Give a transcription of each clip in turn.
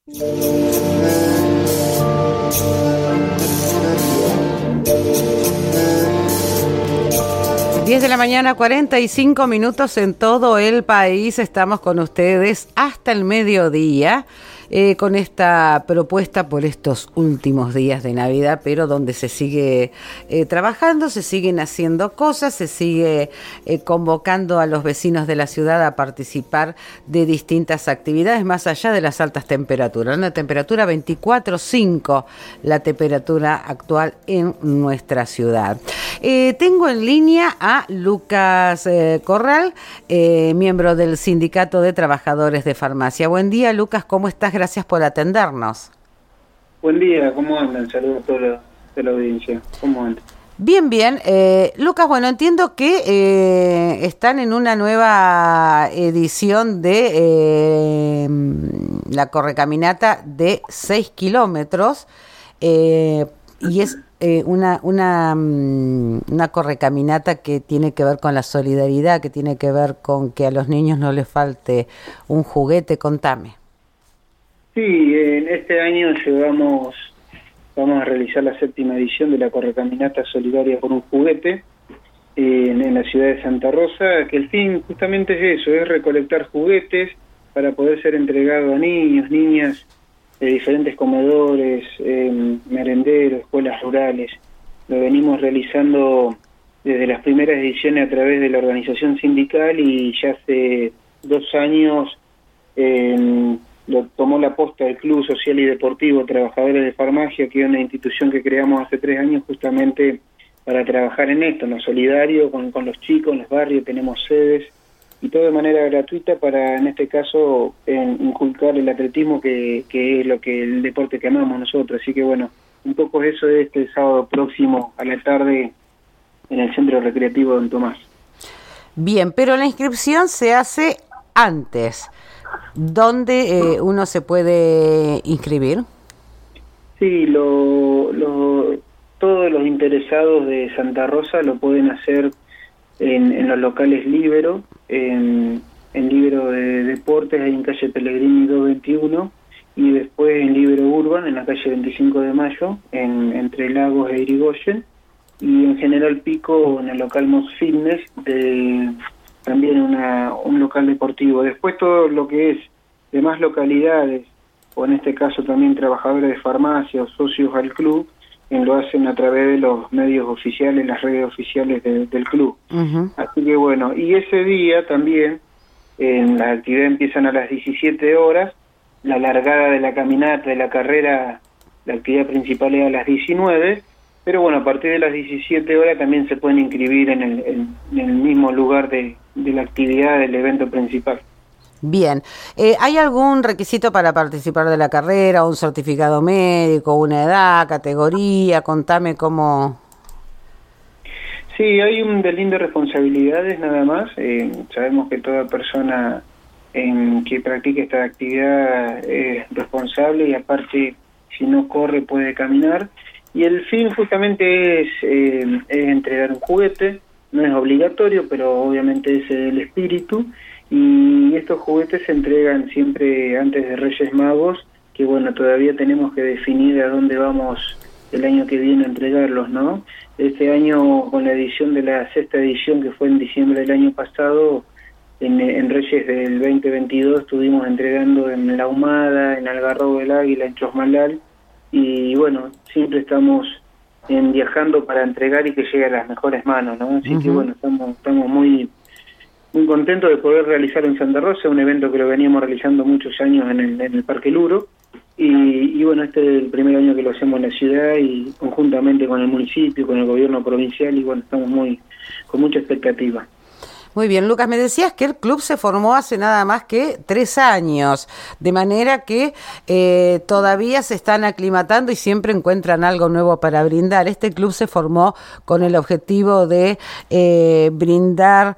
10 de la mañana, 45 minutos en todo el país. Estamos con ustedes hasta el mediodía con esta propuesta por estos últimos días de Navidad, pero donde se sigue trabajando, se siguen haciendo cosas, se sigue convocando a los vecinos de la ciudad a participar de distintas actividades, más allá de las altas temperaturas. Una temperatura 24,5, la temperatura actual en nuestra ciudad. Tengo en línea a Lucas Corral, miembro del Sindicato de Trabajadores de Farmacia. Buen día, Lucas, ¿cómo estás? Gracias por atendernos. Buen día, ¿cómo andan? Saludos a toda la audiencia. ¿Cómo andan? Bien, bien. Lucas, bueno, entiendo que están en una nueva edición de la correcaminata de 6 kilómetros y es una correcaminata que tiene que ver con la solidaridad, que tiene que ver con que a los niños no les falte un juguete. Contame. Sí, en este año vamos a realizar la 7ª edición de la correcaminata solidaria por un juguete en la ciudad de Santa Rosa, que el fin justamente es eso, es recolectar juguetes para poder ser entregado a niños, niñas de diferentes comedores, merenderos, escuelas rurales. Lo venimos realizando desde las primeras ediciones a través de la organización sindical y ya hace 2 años lo tomó la posta del Club Social y Deportivo Trabajadores de Farmacia, que es una institución que creamos hace 3 años justamente para trabajar en esto, en lo solidario, con los chicos, en los barrios, tenemos sedes, y todo de manera gratuita para, en este caso, inculcar el atletismo, que es el deporte que amamos nosotros. Así que bueno, un poco eso es este sábado próximo a la tarde en el Centro Recreativo Don Tomás. Bien, pero la inscripción se hace antes. ¿Dónde uno se puede inscribir? Sí, todos los interesados de Santa Rosa lo pueden hacer en los locales Libero, en Libero de Deportes, ahí en calle Pellegrini 221, y después en Libero Urban, en la calle 25 de Mayo, entre Lagos e Irigoyen, y en General Pico, en el local Mos Fitness, también un local deportivo. Después todo lo que es demás localidades, o en este caso también trabajadores de farmacia o socios al club, lo hacen a través de los medios oficiales, las redes oficiales del club. Uh-huh. Así que bueno, y ese día también las actividades empiezan a las 17 horas, la largada de la caminata, de la carrera, la actividad principal es a las 19, pero bueno, a partir de las 17 horas también se pueden inscribir en el mismo lugar de la actividad del evento principal. Bien. ¿Hay algún requisito para participar de la carrera? ¿Un certificado médico, una edad, categoría? Contame cómo... Sí, hay un delín de responsabilidades nada más. Sabemos que toda persona que practique esta actividad es responsable y aparte, si no corre, puede caminar. Y el fin justamente es entregar un juguete. No es obligatorio, pero obviamente es el espíritu. Y estos juguetes se entregan siempre antes de Reyes Magos, que bueno, todavía tenemos que definir a dónde vamos el año que viene a entregarlos, ¿no? Este año, con la edición de la 6ª edición, que fue en diciembre del año pasado, en Reyes del 2022 estuvimos entregando en La Humada, en Algarrobo del Águila, en Chosmalal, y bueno, siempre estamos viajando para entregar y que llegue a las mejores manos, ¿no? Así uh-huh. Que bueno, estamos muy contentos de poder realizar en Santa Rosa, un evento que lo veníamos realizando muchos años en el Parque Luro, y bueno, este es el primer año que lo hacemos en la ciudad y conjuntamente con el municipio, con el gobierno provincial, y bueno, estamos con mucha expectativa. Muy bien, Lucas, me decías que el club se formó hace nada más que 3 años, de manera que todavía se están aclimatando y siempre encuentran algo nuevo para brindar. Este club se formó con el objetivo de brindar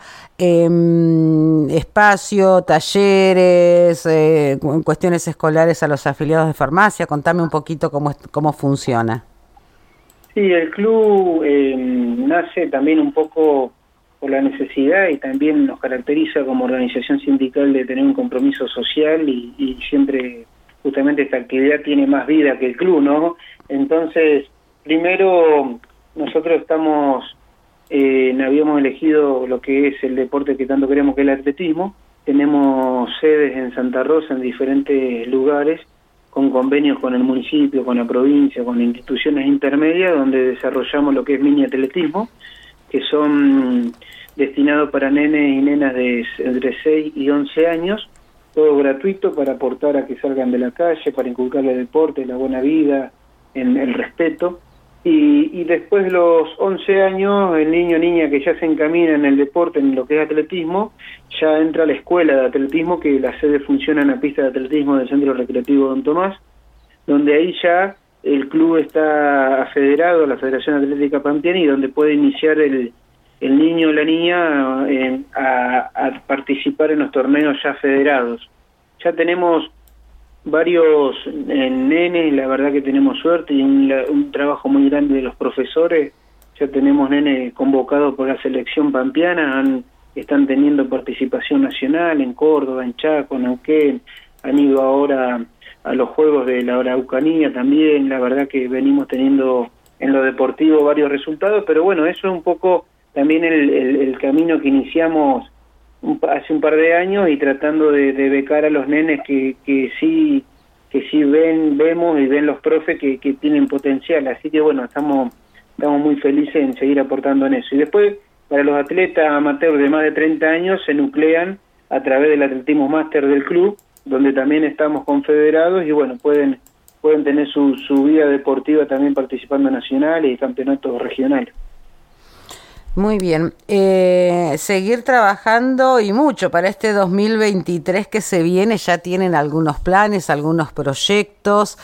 espacio, talleres, cuestiones escolares a los afiliados de farmacia. Contame un poquito cómo funciona. Sí, el club nace también un poco por la necesidad y también nos caracteriza como organización sindical de tener un compromiso social y siempre justamente esta actividad tiene más vida que el club, ¿no? Entonces, primero, nosotros habíamos elegido lo que es el deporte que tanto queremos, que es el atletismo. Tenemos sedes en Santa Rosa, en diferentes lugares, con convenios con el municipio, con la provincia, con instituciones intermedias, donde desarrollamos lo que es mini atletismo, que son destinados para nenes y nenas de entre 6 y 11 años, todo gratuito para aportar a que salgan de la calle, para inculcarle el deporte, la buena vida, el respeto. Y después de los 11 años, el niño o niña que ya se encamina en el deporte, en lo que es atletismo, ya entra a la escuela de atletismo, que la sede funciona en la pista de atletismo del Centro Recreativo Don Tomás, donde ahí ya el club está afederado a la Federación Atlética Pampeana y donde puede iniciar el niño o la niña a participar en los torneos ya federados. Ya tenemos varios nenes, la verdad que tenemos suerte y un trabajo muy grande de los profesores. Ya tenemos nenes convocados por la selección pampeana, están teniendo participación nacional en Córdoba, en Chaco, en Neuquén, han ido ahora a los Juegos de la Araucanía también. La verdad que venimos teniendo en lo deportivo varios resultados, pero bueno, eso es un poco también el camino que iniciamos hace un par de años, y tratando de becar a los nenes que sí vemos y ven los profes que tienen potencial. Así que bueno, estamos muy felices en seguir aportando en eso. Y después, para los atletas amateurs de más de 30 años, se nuclean a través del atletismo máster del club, donde también estamos confederados, y bueno, pueden tener su vida deportiva también participando en nacionales y campeonatos regionales. Muy bien, seguir trabajando y mucho para este 2023 que se viene. Ya tienen algunos planes, algunos proyectos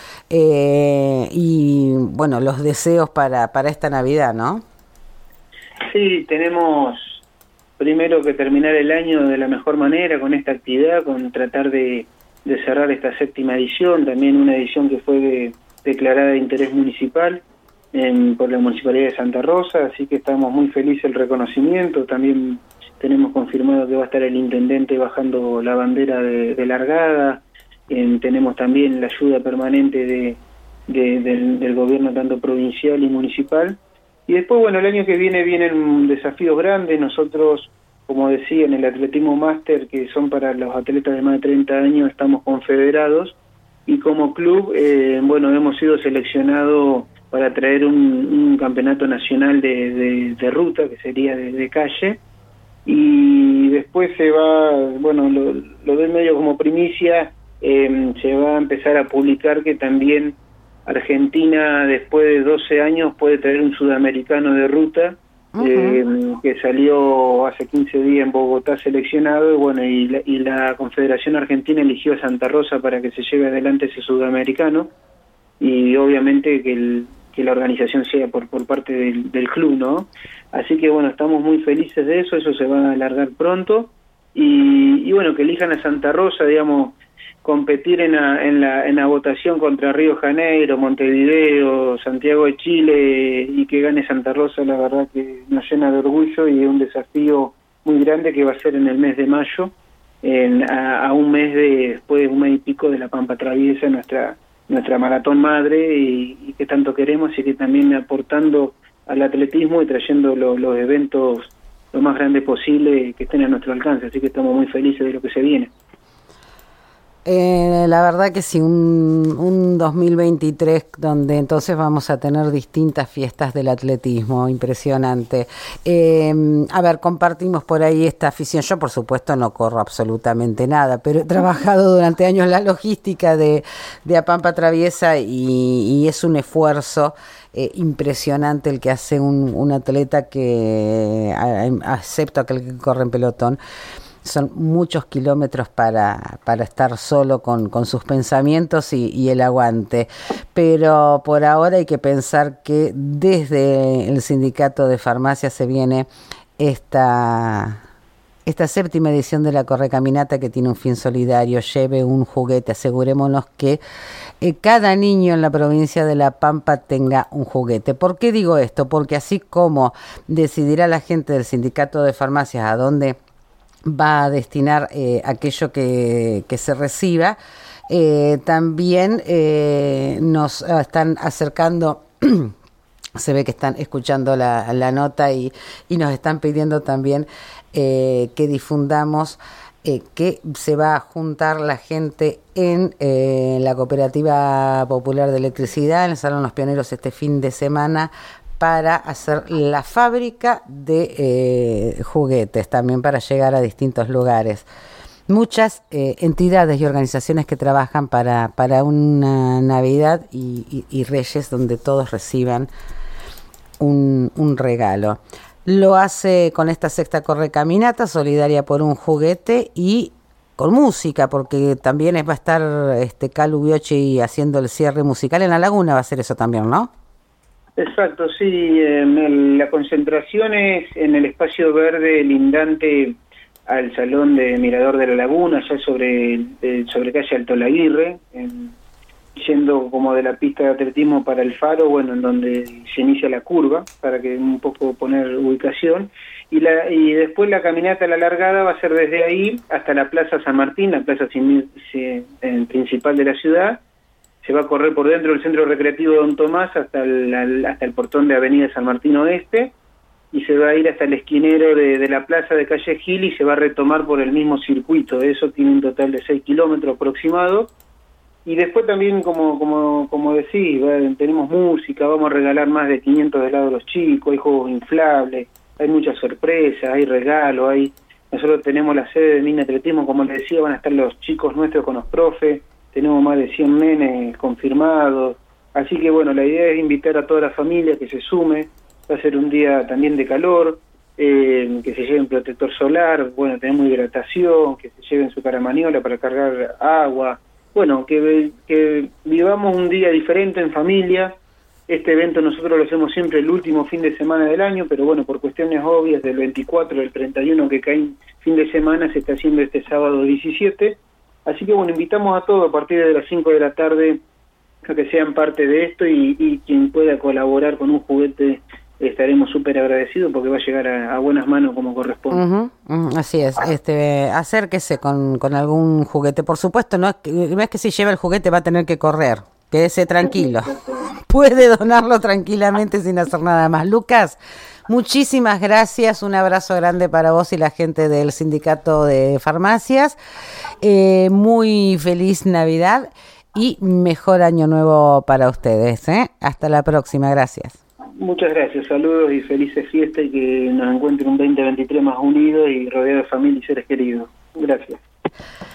y bueno, los deseos para esta Navidad, ¿no? Sí, tenemos primero que terminar el año de la mejor manera con esta actividad, con tratar de cerrar esta 7ª edición, también una edición que fue declarada de interés municipal por la Municipalidad de Santa Rosa, así que estamos muy felices del reconocimiento. También tenemos confirmado que va a estar el intendente bajando la bandera de largada. Tenemos también la ayuda permanente del gobierno tanto provincial y municipal. Y después, bueno, el año que vienen desafíos grandes. Nosotros, como decía, en el atletismo máster, que son para los atletas de más de 30 años, estamos confederados, y como club, bueno, hemos sido seleccionados para traer un campeonato nacional de ruta, que sería de calle, y después se va, bueno, lo doy medio como primicia, se va a empezar a publicar que también Argentina, después de 12 años, puede traer un sudamericano de ruta, que salió hace 15 días en Bogotá seleccionado, y bueno, y la Confederación Argentina eligió a Santa Rosa para que se lleve adelante ese sudamericano, y obviamente que la organización sea por parte del club, ¿no? Así que bueno, estamos muy felices de eso se va a alargar pronto, y bueno, que elijan a Santa Rosa, digamos, competir en la votación contra Río Janeiro, Montevideo, Santiago de Chile, y que gane Santa Rosa, la verdad que nos llena de orgullo, y es un desafío muy grande que va a ser en el mes de mayo, a un mes después de un mes y pico de la Pampa Traviesa, nuestra maratón madre, y que tanto queremos, y que también aportando al atletismo y trayendo los eventos lo más grande posible que estén a nuestro alcance. Así que estamos muy felices de lo que se viene. La verdad que sí, un 2023 donde entonces vamos a tener distintas fiestas del atletismo, impresionante. A ver, compartimos por ahí esta afición. Yo, por supuesto, no corro absolutamente nada, pero he trabajado durante años la logística de Pampa Traviesa, y es un esfuerzo impresionante el que hace un atleta que, excepto aquel que corre en pelotón. Son muchos kilómetros para estar solo con sus pensamientos y el aguante. Pero por ahora hay que pensar que desde el sindicato de farmacias se viene esta 7ª edición de la Correcaminata, que tiene un fin solidario. Lleve un juguete. Asegurémonos que cada niño en la provincia de La Pampa tenga un juguete. ¿Por qué digo esto? Porque así como decidirá la gente del sindicato de farmacias a dónde va a destinar aquello que se reciba, También nos están acercando, se ve que están escuchando la nota y nos están pidiendo también que difundamos que se va a juntar la gente en la Cooperativa Popular de Electricidad, en el Salón Los Pioneros este fin de semana, para hacer la fábrica de juguetes, también para llegar a distintos lugares. Muchas entidades y organizaciones que trabajan para una Navidad y Reyes donde todos reciban un regalo. Lo hace con esta sexta correcaminata solidaria por un juguete y con música, porque también va a estar Calu Biochi haciendo el cierre musical en la laguna, va a ser eso también, ¿no? Exacto, sí. La concentración es en el espacio verde lindante al Salón de Mirador de la Laguna, ya sobre calle Alto Laguirre, yendo como de la pista de atletismo para el faro, bueno, en donde se inicia la curva, para que un poco poner ubicación, y después la caminata a la largada va a ser desde ahí hasta la Plaza San Martín, la plaza principal de la ciudad. Se va a correr por dentro del Centro Recreativo Don Tomás hasta el portón de Avenida San Martín Oeste, y se va a ir hasta el esquinero de la plaza de Calle Gil y se va a retomar por el mismo circuito. Eso tiene un total de 6 kilómetros aproximado. Y después también, como decís, tenemos música, vamos a regalar más de 500 helados a los chicos, hay juegos inflables, hay muchas sorpresas, hay regalos, nosotros tenemos la sede de mini atletismo, como les decía, van a estar los chicos nuestros con los profes, tenemos más de 100 nenes confirmados, así que bueno, la idea es invitar a toda la familia que se sume, va a ser un día también de calor, que se lleven protector solar, bueno, tenemos hidratación, que se lleven su caramaniola para cargar agua. Bueno, que vivamos un día diferente en familia. Este evento nosotros lo hacemos siempre el último fin de semana del año, pero bueno, por cuestiones obvias, del 24 al 31 que cae fin de semana, se está haciendo este sábado 17. Así que bueno, invitamos a todos a partir de las 5 de la tarde a que sean parte de esto y quien pueda colaborar con un juguete, estaremos súper agradecidos porque va a llegar a buenas manos como corresponde. Así es, acérquese con algún juguete. Por supuesto, no es que si lleva el juguete va a tener que correr, quédese tranquilo. Puede donarlo tranquilamente sin hacer nada más. Lucas, muchísimas gracias, un abrazo grande para vos y la gente del Sindicato de Farmacias. Muy feliz Navidad y mejor año nuevo para ustedes. Hasta la próxima, gracias. Muchas gracias, saludos y felices fiestas y que nos encuentren un 2023 más unidos y rodeados de familia y seres queridos. Gracias.